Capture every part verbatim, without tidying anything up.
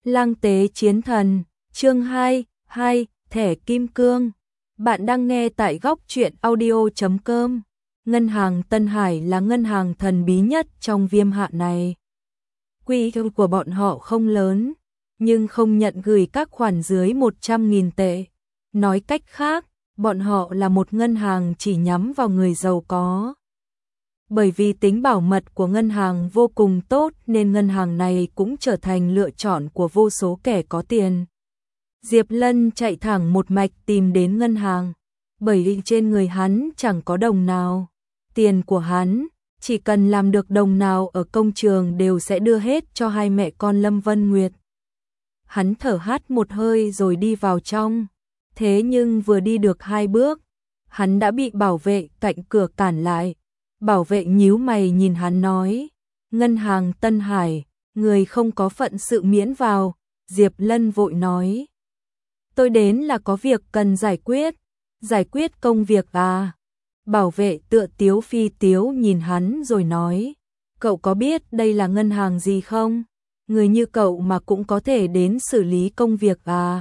Lang tế chiến thần, chương hai, hai, thẻ kim cương. Bạn đang nghe tại góc truyện audio chấm com. Ngân hàng Tân Hải là ngân hàng thần bí nhất trong viêm hạ này. Quy mô của bọn họ không lớn, nhưng không nhận gửi các khoản dưới một trăm nghìn tệ. Nói cách khác, bọn họ là một ngân hàng chỉ nhắm vào người giàu có. Bởi vì tính bảo mật của ngân hàng vô cùng tốt nên ngân hàng này cũng trở thành lựa chọn của vô số kẻ có tiền. Diệp Lân chạy thẳng một mạch tìm đến ngân hàng, bởi vì trên người hắn chẳng có đồng nào. Tiền của hắn, chỉ cần làm được đồng nào ở công trường đều sẽ đưa hết cho hai mẹ con Lâm Vân Nguyệt. Hắn thở hắt một hơi rồi đi vào trong, thế nhưng vừa đi được hai bước, hắn đã bị bảo vệ cạnh cửa cản lại. Bảo vệ nhíu mày nhìn hắn nói, ngân hàng Tân Hải, người không có phận sự miễn vào. Diệp Lân vội nói, tôi đến là có việc cần giải quyết. Giải quyết công việc à? Bảo vệ tựa tiếu phi tiếu nhìn hắn rồi nói, cậu có biết đây là ngân hàng gì không? Người như cậu mà cũng có thể đến xử lý công việc à?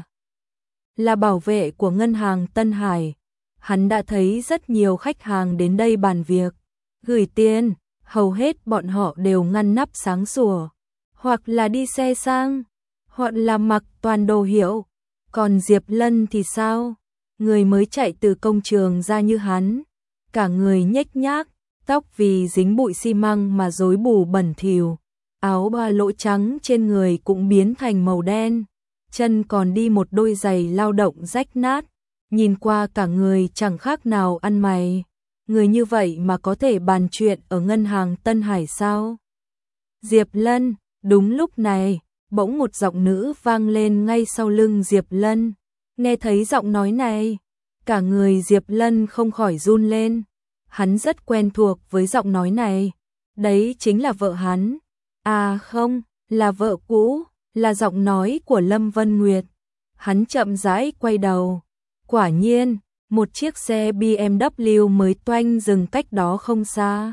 Là bảo vệ của ngân hàng Tân Hải, hắn đã thấy rất nhiều khách hàng đến đây bàn việc. Gửi tiền, hầu hết bọn họ đều ngăn nắp sáng sủa, hoặc là đi xe sang, hoặc là mặc toàn đồ hiệu. Còn Diệp Lân thì sao? Người mới chạy từ công trường ra như hắn, cả người nhếch nhác, tóc vì dính bụi xi măng mà rối bù bẩn thỉu, áo ba lỗ trắng trên người cũng biến thành màu đen, chân còn đi một đôi giày lao động rách nát, nhìn qua cả người chẳng khác nào ăn mày. Người như vậy mà có thể bàn chuyện ở ngân hàng Tân Hải sao? Diệp Lân, đúng lúc này, bỗng một giọng nữ vang lên ngay sau lưng Diệp Lân. Nghe thấy giọng nói này, cả người Diệp Lân không khỏi run lên. Hắn rất quen thuộc với giọng nói này. Đấy chính là vợ hắn. À không, là vợ cũ, là giọng nói của Lâm Vân Nguyệt. Hắn chậm rãi quay đầu. Quả nhiên, một chiếc xe bê em vê mới toanh dừng cách đó không xa.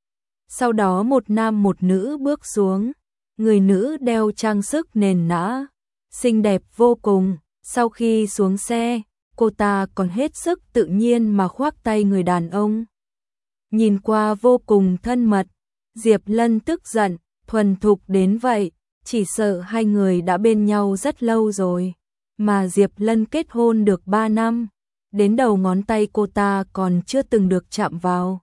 Sau đó một nam một nữ bước xuống, người nữ đeo trang sức nền nã, xinh đẹp vô cùng. Sau khi xuống xe, cô ta còn hết sức tự nhiên mà khoác tay người đàn ông. Nhìn qua vô cùng thân mật, Diệp Lân tức giận, thuần thục đến vậy, chỉ sợ hai người đã bên nhau rất lâu rồi, mà Diệp Lân kết hôn được ba năm. Đến đầu ngón tay cô ta còn chưa từng được chạm vào.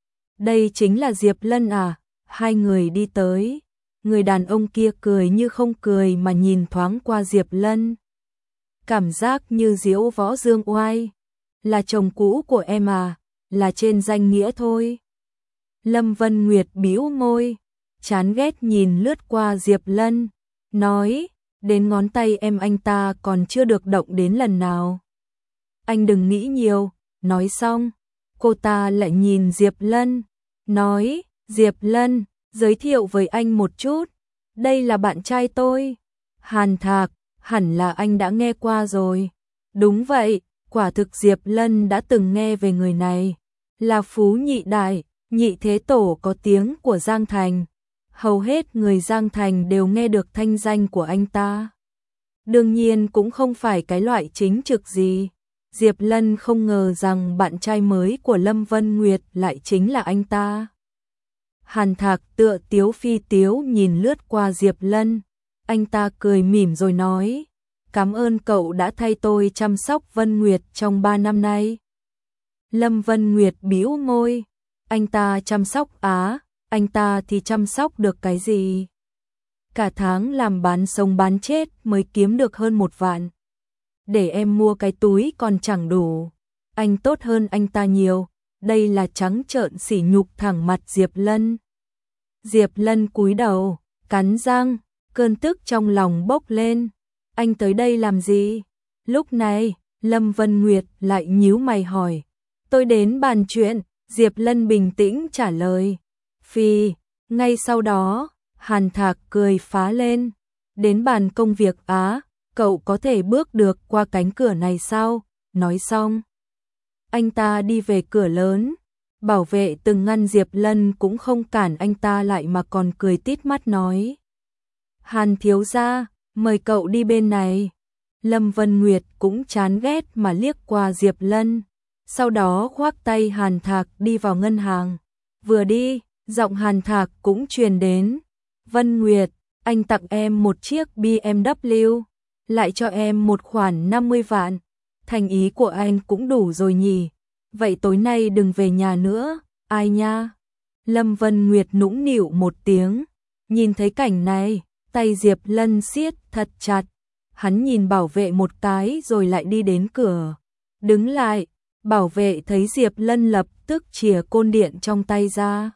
Đây chính là Diệp Lân à? Hai người đi tới, người đàn ông kia cười như không cười mà nhìn thoáng qua Diệp Lân. Cảm giác như diễu võ dương oai. Là chồng cũ của em à? Là trên danh nghĩa thôi. Lâm Vân Nguyệt bĩu môi, chán ghét nhìn lướt qua Diệp Lân, nói, đến ngón tay em anh ta còn chưa được động đến lần nào. Anh đừng nghĩ nhiều. Nói xong, cô ta lại nhìn Diệp Lân, nói, Diệp Lân, giới thiệu với anh một chút, đây là bạn trai tôi, Hàn Thạc, hẳn là anh đã nghe qua rồi. Đúng vậy, quả thực Diệp Lân đã từng nghe về người này, là phú nhị đại, nhị thế tổ có tiếng của Giang Thành. Hầu hết người Giang Thành đều nghe được thanh danh của anh ta. Đương nhiên cũng không phải cái loại chính trực gì. Diệp Lân không ngờ rằng bạn trai mới của Lâm Vân Nguyệt lại chính là anh ta. Hàn Thạc tựa tiếu phi tiếu nhìn lướt qua Diệp Lân. Anh ta cười mỉm rồi nói, cảm ơn cậu đã thay tôi chăm sóc Vân Nguyệt trong ba năm nay. Lâm Vân Nguyệt bĩu môi, anh ta chăm sóc á, anh ta thì chăm sóc được cái gì? Cả tháng làm bán sống bán chết mới kiếm được hơn một vạn. Để em mua cái túi còn chẳng đủ. Anh tốt hơn anh ta nhiều. Đây là trắng trợn sỉ nhục thẳng mặt Diệp Lân. Diệp Lân cúi đầu, cắn răng, cơn tức trong lòng bốc lên. Anh tới đây làm gì? Lúc này, Lâm Vân Nguyệt lại nhíu mày hỏi. Tôi đến bàn chuyện. Diệp Lân bình tĩnh trả lời. Phi, ngay sau đó, Hàn Thạc cười phá lên. Đến bàn công việc á? Cậu có thể bước được qua cánh cửa này sao? Nói xong, anh ta đi về cửa lớn. Bảo vệ từng ngăn Diệp Lân cũng không cản anh ta lại mà còn cười tít mắt nói. Hàn thiếu gia, Mời cậu đi bên này. Lâm Vân Nguyệt cũng chán ghét mà liếc qua Diệp Lân, sau đó khoác tay Hàn Thạc đi vào ngân hàng. Vừa đi, giọng Hàn Thạc cũng truyền đến. Vân Nguyệt, anh tặng em một chiếc bê em vê, lại cho em một khoản năm mươi vạn. Thành ý của anh cũng đủ rồi nhỉ. Vậy tối nay đừng về nhà nữa, ai nha. Lâm Vân Nguyệt nũng nịu một tiếng. Nhìn thấy cảnh này, tay Diệp Lân siết thật chặt. Hắn nhìn bảo vệ một cái rồi lại đi đến cửa. Đứng lại, bảo vệ thấy Diệp Lân lập tức chìa côn điện trong tay ra.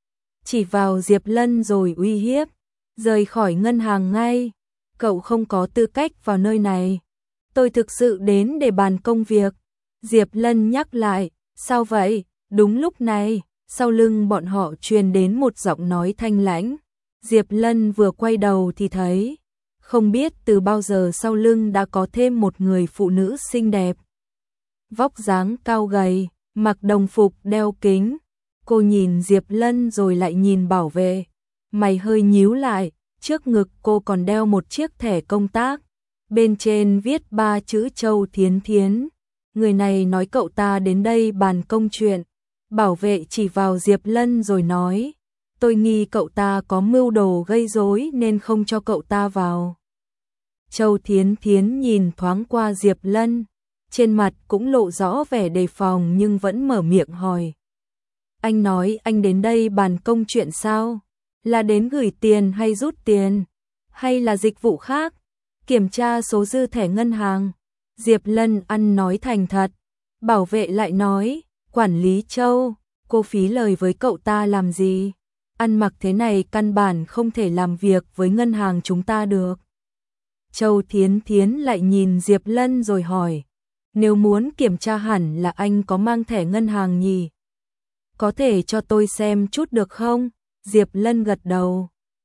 Chỉ vào Diệp Lân rồi uy hiếp. Rời khỏi ngân hàng ngay. Cậu không có tư cách vào nơi này. Tôi thực sự đến để bàn công việc. Diệp Lân nhắc lại. Sao vậy? Đúng lúc này, sau lưng bọn họ truyền đến một giọng nói thanh lãnh. Diệp Lân vừa quay đầu thì thấy, không biết từ bao giờ sau lưng đã có thêm một người phụ nữ xinh đẹp. Vóc dáng cao gầy, mặc đồng phục đeo kính. Cô nhìn Diệp Lân rồi lại nhìn bảo vệ. Mày hơi nhíu lại, trước ngực cô còn đeo một chiếc thẻ công tác. Bên trên viết ba chữ Châu Thiến Thiến. Người này nói cậu ta đến đây bàn công chuyện. Bảo vệ chỉ vào Diệp Lân rồi nói, tôi nghi cậu ta có mưu đồ gây rối nên không cho cậu ta vào. Châu Thiến Thiến nhìn thoáng qua Diệp Lân, trên mặt cũng lộ rõ vẻ đề phòng nhưng vẫn mở miệng hỏi. Anh nói anh đến đây bàn công chuyện sao? Là đến gửi tiền hay rút tiền? Hay là dịch vụ khác? Kiểm tra số dư thẻ ngân hàng. Diệp Lân ăn nói thành thật. Bảo vệ lại nói, quản lý Châu, cô phí lời với cậu ta làm gì? Ăn mặc thế này căn bản không thể làm việc với ngân hàng chúng ta được. Châu Thiến Thiến lại nhìn Diệp Lân rồi hỏi, nếu muốn kiểm tra hẳn là anh có mang thẻ ngân hàng nhỉ? Có thể cho tôi xem chút được không? Diệp Lân gật đầu.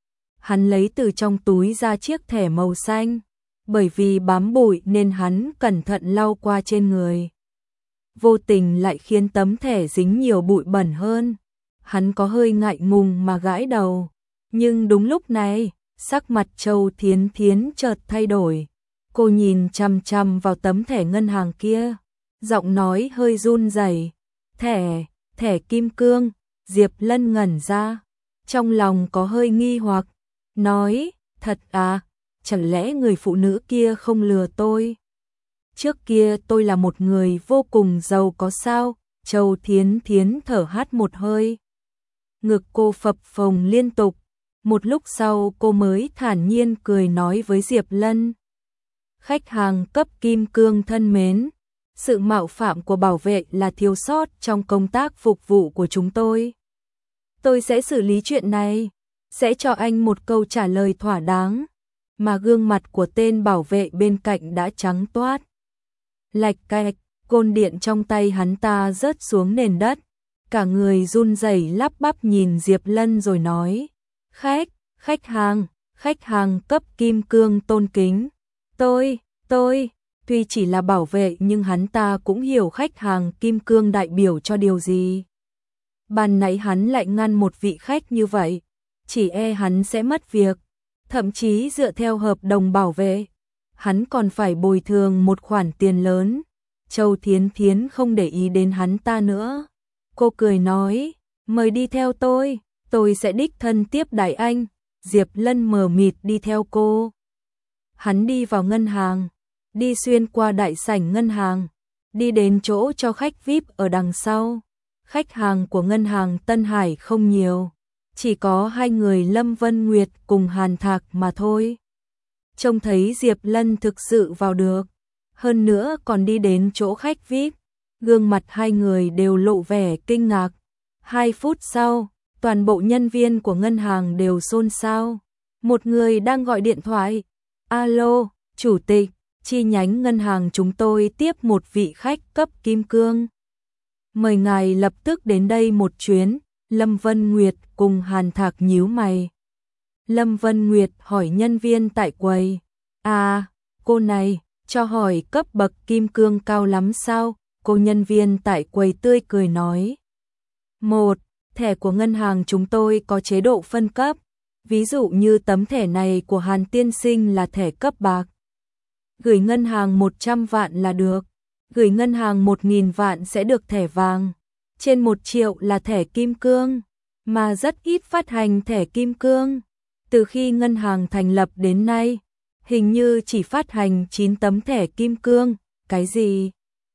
Hắn lấy từ trong túi ra chiếc thẻ màu xanh, bởi vì bám bụi nên hắn cẩn thận lau qua trên người. Vô tình lại khiến tấm thẻ dính nhiều bụi bẩn hơn. Hắn có hơi ngại ngùng mà gãi đầu. Nhưng đúng lúc này, sắc mặt Châu Thiến Thiến chợt thay đổi. Cô nhìn chằm chằm vào tấm thẻ ngân hàng kia. Giọng nói hơi run rẩy. Thẻ, thẻ kim cương. Diệp Lân ngẩn ra. Trong lòng có hơi nghi hoặc. Nói, thật à, chẳng lẽ người phụ nữ kia không lừa tôi? Trước kia tôi là một người vô cùng giàu có sao? Châu Thiến Thiến thở hắt một hơi. Ngực cô phập phồng liên tục. Một lúc sau cô mới thản nhiên cười nói với Diệp Lân. Khách hàng cấp kim cương thân mến, sự mạo phạm của bảo vệ là thiếu sót trong công tác phục vụ của chúng tôi. Tôi sẽ xử lý chuyện này, sẽ cho anh một câu trả lời thỏa đáng. Mà gương mặt của tên bảo vệ bên cạnh đã trắng toát. Lạch cạch, côn điện trong tay hắn ta rớt xuống nền đất. Cả người run rẩy lắp bắp nhìn Diệp Lân rồi nói. Khách, khách hàng, khách hàng cấp kim cương tôn kính. Tôi, tôi, tuy chỉ là bảo vệ nhưng hắn ta cũng hiểu khách hàng kim cương đại biểu cho điều gì. Ban nãy hắn lại ngăn một vị khách như vậy, chỉ e hắn sẽ mất việc. Thậm chí dựa theo hợp đồng bảo vệ, hắn còn phải bồi thường một khoản tiền lớn. Châu Thiến Thiến không để ý đến hắn ta nữa. Cô cười nói, mời đi theo tôi, tôi sẽ đích thân tiếp đãi anh. Diệp Lân mờ mịt đi theo cô. Hắn đi vào ngân hàng, đi xuyên qua đại sảnh ngân hàng, đi đến chỗ cho khách vi ai pi ở đằng sau. Khách hàng của ngân hàng Tân Hải không nhiều, chỉ có hai người Lâm Vân Nguyệt cùng Hàn Thạc mà thôi. Trông thấy Diệp Lân thực sự vào được, hơn nữa còn đi đến chỗ khách vi ai pi, gương mặt hai người đều lộ vẻ kinh ngạc. Hai phút sau, toàn bộ nhân viên của ngân hàng đều xôn xao. Một người đang gọi điện thoại. Alo, chủ tịch, chi nhánh ngân hàng chúng tôi tiếp một vị khách cấp kim cương. Mời ngài lập tức đến đây một chuyến. Lâm Vân Nguyệt cùng Hàn Thạc nhíu mày. Lâm Vân Nguyệt hỏi nhân viên tại quầy. À, cô này, cho hỏi cấp bậc kim cương cao lắm sao? Cô nhân viên tại quầy tươi cười nói. Một, thẻ của ngân hàng chúng tôi có chế độ phân cấp. Ví dụ như tấm thẻ này của Hàn tiên sinh là thẻ cấp bạc. Gửi ngân hàng một trăm vạn là được. Gửi ngân hàng một nghìn vạn sẽ được thẻ vàng. Trên một triệu là thẻ kim cương. Mà rất ít phát hành thẻ kim cương. Từ khi ngân hàng thành lập đến nay, hình như chỉ phát hành chín tấm thẻ kim cương. Cái gì?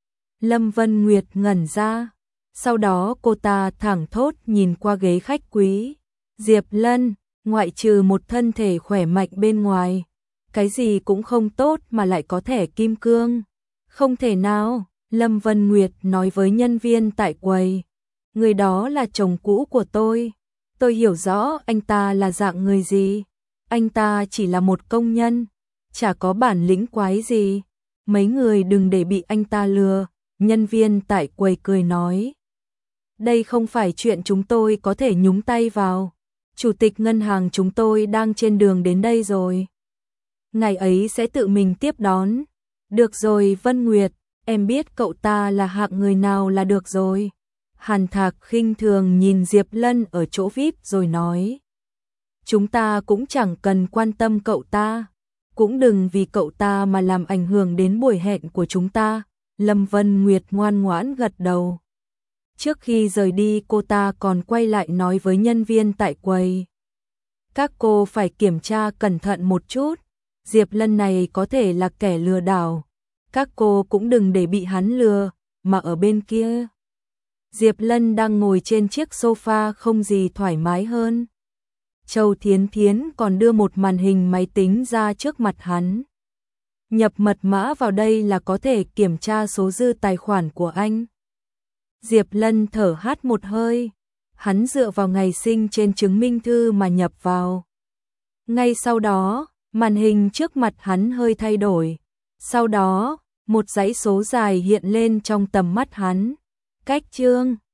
Lâm Vân Nguyệt ngẩn ra. Sau đó cô ta thẳng thốt nhìn qua ghế khách quý. Diệp Lân, ngoại trừ một thân thể khỏe mạnh bên ngoài, cái gì cũng không tốt mà lại có thẻ kim cương. Không thể nào, Lâm Vân Nguyệt nói với nhân viên tại quầy. Người đó là chồng cũ của tôi. Tôi hiểu rõ anh ta là dạng người gì. Anh ta chỉ là một công nhân, chả có bản lĩnh quái gì. Mấy người đừng để bị anh ta lừa. Nhân viên tại quầy cười nói. Đây không phải chuyện chúng tôi có thể nhúng tay vào. Chủ tịch ngân hàng chúng tôi đang trên đường đến đây rồi. Ngày ấy sẽ tự mình tiếp đón. Được rồi Vân Nguyệt, em biết cậu ta là hạng người nào là được rồi. Hàn Thạc khinh thường nhìn Diệp Lân ở chỗ vi ai pi rồi nói. Chúng ta cũng chẳng cần quan tâm cậu ta. Cũng đừng vì cậu ta mà làm ảnh hưởng đến buổi hẹn của chúng ta. Lâm Vân Nguyệt ngoan ngoãn gật đầu. Trước khi rời đi cô ta còn quay lại nói với nhân viên tại quầy. Các cô phải kiểm tra cẩn thận một chút. Diệp Lân này có thể là kẻ lừa đảo. Các cô cũng đừng để bị hắn lừa. Mà ở bên kia, Diệp Lân đang ngồi trên chiếc sofa không gì thoải mái hơn. Châu Thiến Thiến còn đưa một màn hình máy tính ra trước mặt hắn. Nhập mật mã vào đây là có thể kiểm tra số dư tài khoản của anh. Diệp Lân thở hắt một hơi. Hắn dựa vào ngày sinh trên chứng minh thư mà nhập vào. Ngay sau đó, màn hình trước mặt hắn hơi thay đổi. Sau đó, một dãy số dài hiện lên trong tầm mắt hắn. Cách chương